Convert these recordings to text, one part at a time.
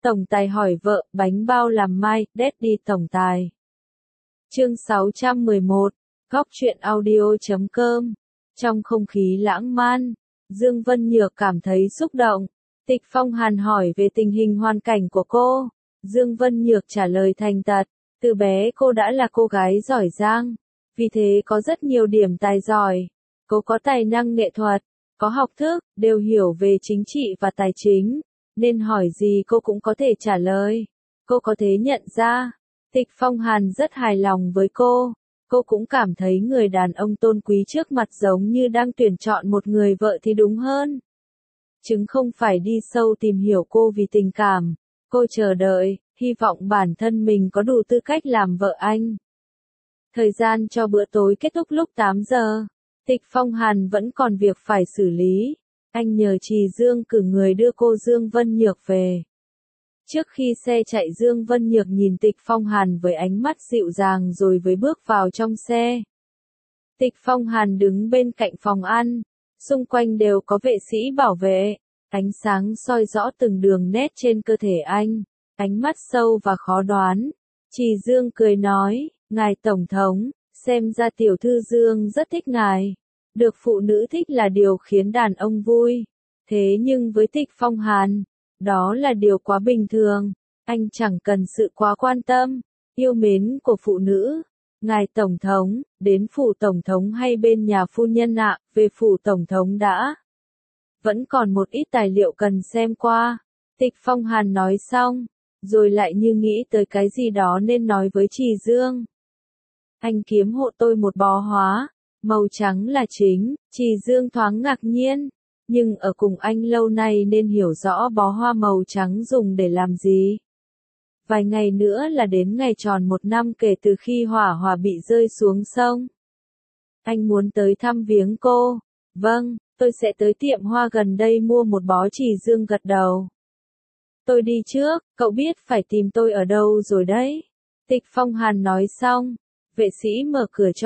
Tổng tài hỏi vợ, bánh bao làm mai, Daddy tổng tài. Chương 611, góc truyện audio.com. Trong không khí lãng man, Dương Vân Nhược cảm thấy xúc động. Tịch Phong Hàn hỏi về tình hình hoàn cảnh của cô. Dương Vân Nhược trả lời thành thật, từ bé cô đã là cô gái giỏi giang, vì thế có rất nhiều điểm tài giỏi. Cô có tài năng nghệ thuật, có học thức, đều hiểu về chính trị và tài chính, nên hỏi gì cô cũng có thể trả lời. Cô có thể nhận ra, Tịch Phong Hàn rất hài lòng với cô. Cô cũng cảm thấy người đàn ông tôn quý trước mặt giống như đang tuyển chọn một người vợ thì đúng hơn. Chứ không phải đi sâu tìm hiểu cô vì tình cảm. Cô chờ đợi, hy vọng bản thân mình có đủ tư cách làm vợ anh. Thời gian cho bữa tối kết thúc lúc 8 giờ. Tịch Phong Hàn vẫn còn việc phải xử lý. Anh nhờ Trì Dương cử người đưa cô Dương Vân Nhược về. Trước khi xe chạy, Dương Vân Nhược nhìn Tịch Phong Hàn với ánh mắt dịu dàng rồi mới bước vào trong xe. Tịch Phong Hàn đứng bên cạnh phòng ăn, xung quanh đều có vệ sĩ bảo vệ, ánh sáng soi rõ từng đường nét trên cơ thể anh, ánh mắt sâu và khó đoán. Trì Dương cười nói, ngài Tổng thống, xem ra tiểu thư Dương rất thích ngài. Được phụ nữ thích là điều khiến đàn ông vui. Thế nhưng với Tịch Phong Hàn, đó là điều quá bình thường. Anh chẳng cần sự quá quan tâm, yêu mến của phụ nữ. Ngài Tổng thống, đến phủ Tổng thống hay bên nhà phu nhân ạ? Về phủ Tổng thống đã. Vẫn còn một ít tài liệu cần xem qua. Tịch Phong Hàn nói xong, rồi lại như nghĩ tới cái gì đó nên nói với Trì Dương. Anh kiếm hộ tôi một bó hoa, màu trắng là chính. Trì Dương thoáng ngạc nhiên, nhưng ở cùng anh lâu nay nên hiểu rõ bó hoa màu trắng dùng để làm gì. Vài ngày nữa là đến ngày tròn 1 năm kể từ khi hỏa hòa bị rơi xuống sông. Anh muốn tới thăm viếng cô. Vâng, tôi sẽ tới tiệm hoa gần đây mua một bó. Trì Dương gật đầu. Tôi đi trước, cậu biết phải tìm tôi ở đâu rồi đấy. Tịch Phong Hàn nói xong, vệ sĩ mở cửa cho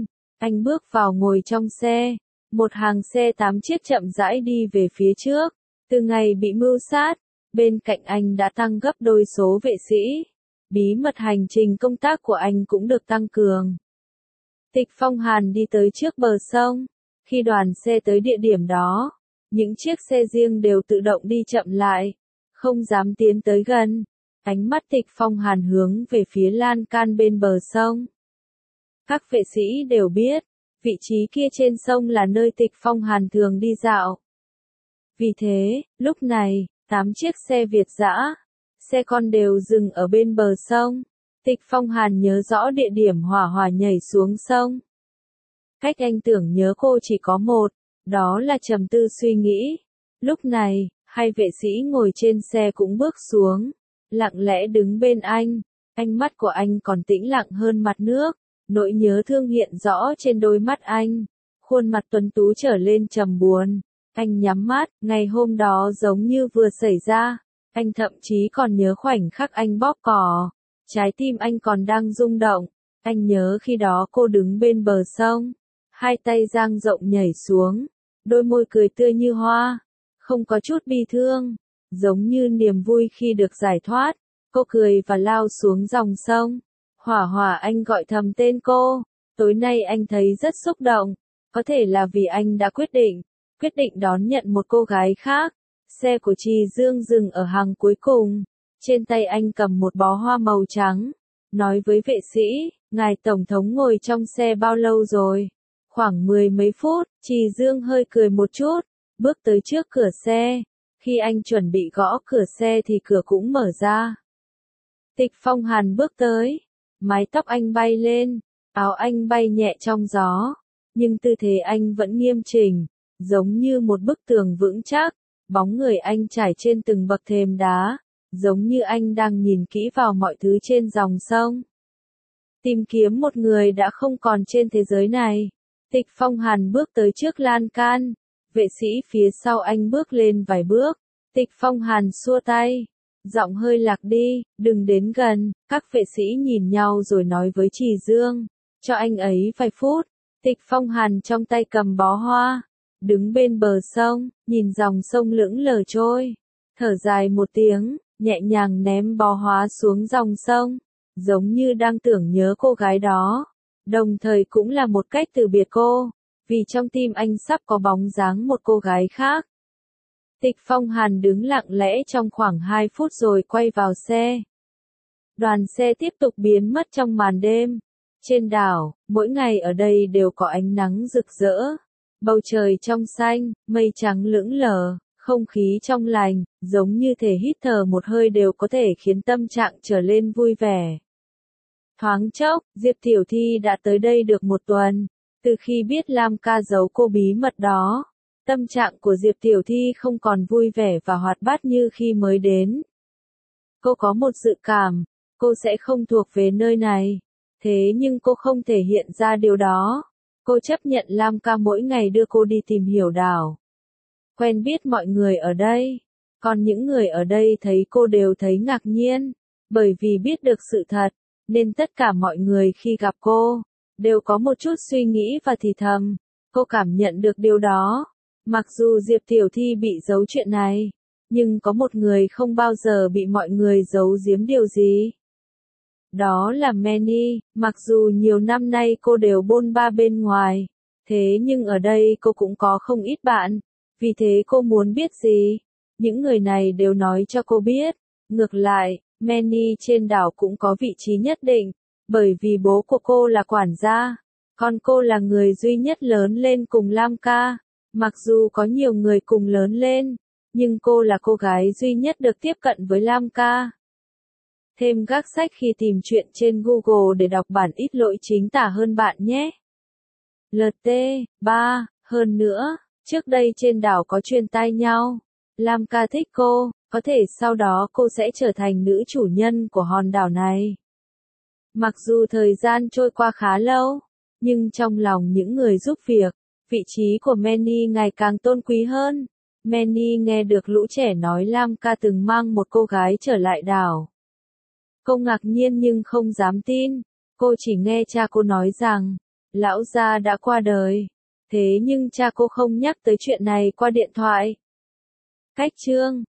anh bước vào ngồi trong xe. Một hàng xe 8 chiếc chậm rãi đi về phía trước. Từ ngày bị mưu sát, bên cạnh anh đã tăng gấp đôi số vệ sĩ. Bí mật hành trình công tác của anh cũng được tăng cường. Tịch Phong Hàn đi tới trước bờ sông. Khi đoàn xe tới địa điểm đó, những chiếc xe riêng đều tự động đi chậm lại, không dám tiến tới gần. Ánh mắt Tịch Phong Hàn hướng về phía lan can bên bờ sông. Các vệ sĩ đều biết, vị trí kia trên sông là nơi Tịch Phong Hàn thường đi dạo. Vì thế, lúc này, 8 chiếc xe Việt dã, xe con đều dừng ở bên bờ sông. Tịch Phong Hàn nhớ rõ địa điểm hỏa hòa nhảy xuống sông. Cách anh tưởng nhớ cô chỉ có một, đó là trầm tư suy nghĩ. Lúc này, hai vệ sĩ ngồi trên xe cũng bước xuống, lặng lẽ đứng bên anh. Ánh mắt của anh còn tĩnh lặng hơn mặt nước. Nỗi nhớ thương hiện rõ trên đôi mắt anh. Khuôn mặt tuấn tú trở lên trầm buồn. Anh nhắm mắt, ngày hôm đó giống như vừa xảy ra. Anh thậm chí còn nhớ khoảnh khắc anh bóp cò. Trái tim anh còn đang rung động. Anh nhớ khi đó cô đứng bên bờ sông. Hai tay dang rộng nhảy xuống. Đôi môi cười tươi như hoa. Không có chút bi thương. Giống như niềm vui khi được giải thoát. Cô cười và lao xuống dòng sông. Hỏa Hòa, anh gọi thầm tên cô. Tối nay anh thấy rất xúc động. Có thể là vì anh đã quyết định đón nhận một cô gái khác. Xe của Trì Dương dừng ở hàng cuối cùng. Trên tay anh cầm một bó hoa màu trắng. Nói với vệ sĩ, ngài Tổng thống ngồi trong xe bao lâu rồi? Khoảng 10 mấy phút. Trì Dương hơi cười một chút, bước tới trước cửa xe. Khi anh chuẩn bị gõ cửa xe thì cửa cũng mở ra. Tịch Phong Hàn bước tới. Mái tóc anh bay lên, áo anh bay nhẹ trong gió, nhưng tư thế anh vẫn nghiêm chỉnh, giống như một bức tường vững chắc. Bóng người anh trải trên từng bậc thềm đá, giống như anh đang nhìn kỹ vào mọi thứ trên dòng sông. Tìm kiếm một người đã không còn trên thế giới này. Tịch Phong Hàn bước tới trước lan can, vệ sĩ phía sau anh bước lên vài bước. Tịch Phong Hàn xua tay. Giọng hơi lạc đi, đừng đến gần. Các vệ sĩ nhìn nhau rồi nói với Trì Dương, cho anh ấy vài phút. Tịch Phong Hàn trong tay cầm bó hoa, đứng bên bờ sông, nhìn dòng sông lững lờ trôi, thở dài một tiếng, nhẹ nhàng ném bó hoa xuống dòng sông, giống như đang tưởng nhớ cô gái đó, đồng thời cũng là một cách từ biệt cô, vì trong tim anh sắp có bóng dáng một cô gái khác. Tịch Phong Hàn đứng lặng lẽ trong khoảng 2 phút rồi quay vào xe. Đoàn xe tiếp tục biến mất trong màn đêm. Trên đảo, mỗi ngày ở đây đều có ánh nắng rực rỡ. Bầu trời trong xanh, mây trắng lững lờ, không khí trong lành, giống như thể hít thở một hơi đều có thể khiến tâm trạng trở lên vui vẻ. Thoáng chốc, Diệp Tiểu Thi đã tới đây được 1 tuần. Từ khi biết Lam ca giấu cô bí mật đó, tâm trạng của Diệp Tiểu Thi không còn vui vẻ và hoạt bát như khi mới đến. Cô có một dự cảm, cô sẽ không thuộc về nơi này. Thế nhưng cô không thể hiện ra điều đó. Cô chấp nhận Lam ca mỗi ngày đưa cô đi tìm hiểu đảo. Quen biết mọi người ở đây. Còn những người ở đây thấy cô đều thấy ngạc nhiên. Bởi vì biết được sự thật, nên tất cả mọi người khi gặp cô, đều có một chút suy nghĩ và thì thầm. Cô cảm nhận được điều đó. Mặc dù Diệp Tiểu Thi bị giấu chuyện này, nhưng có một người không bao giờ bị mọi người giấu giếm điều gì. Đó là Manny. Mặc dù nhiều năm nay cô đều bôn ba bên ngoài, thế nhưng ở đây cô cũng có không ít bạn. Vì thế cô muốn biết gì, những người này đều nói cho cô biết. Ngược lại, Manny trên đảo cũng có vị trí nhất định, bởi vì bố của cô là quản gia, còn cô là người duy nhất lớn lên cùng Lam ca. Mặc dù có nhiều người cùng lớn lên, nhưng cô là cô gái duy nhất được tiếp cận với Lam ca. Thêm gác sách khi tìm chuyện trên Google để đọc bản ít lỗi chính tả hơn bạn nhé. LT3, hơn nữa, trước đây trên đảo có truyền tai nhau. Lam ca thích cô, có thể sau đó cô sẽ trở thành nữ chủ nhân của hòn đảo này. Mặc dù thời gian trôi qua khá lâu, nhưng trong lòng những người giúp việc, vị trí của Manny ngày càng tôn quý hơn. Manny nghe được lũ trẻ nói Lam ca từng mang một cô gái trở lại đảo. Cô ngạc nhiên nhưng không dám tin. Cô chỉ nghe cha cô nói rằng, lão gia đã qua đời. Thế nhưng cha cô không nhắc tới chuyện này qua điện thoại. Cách chương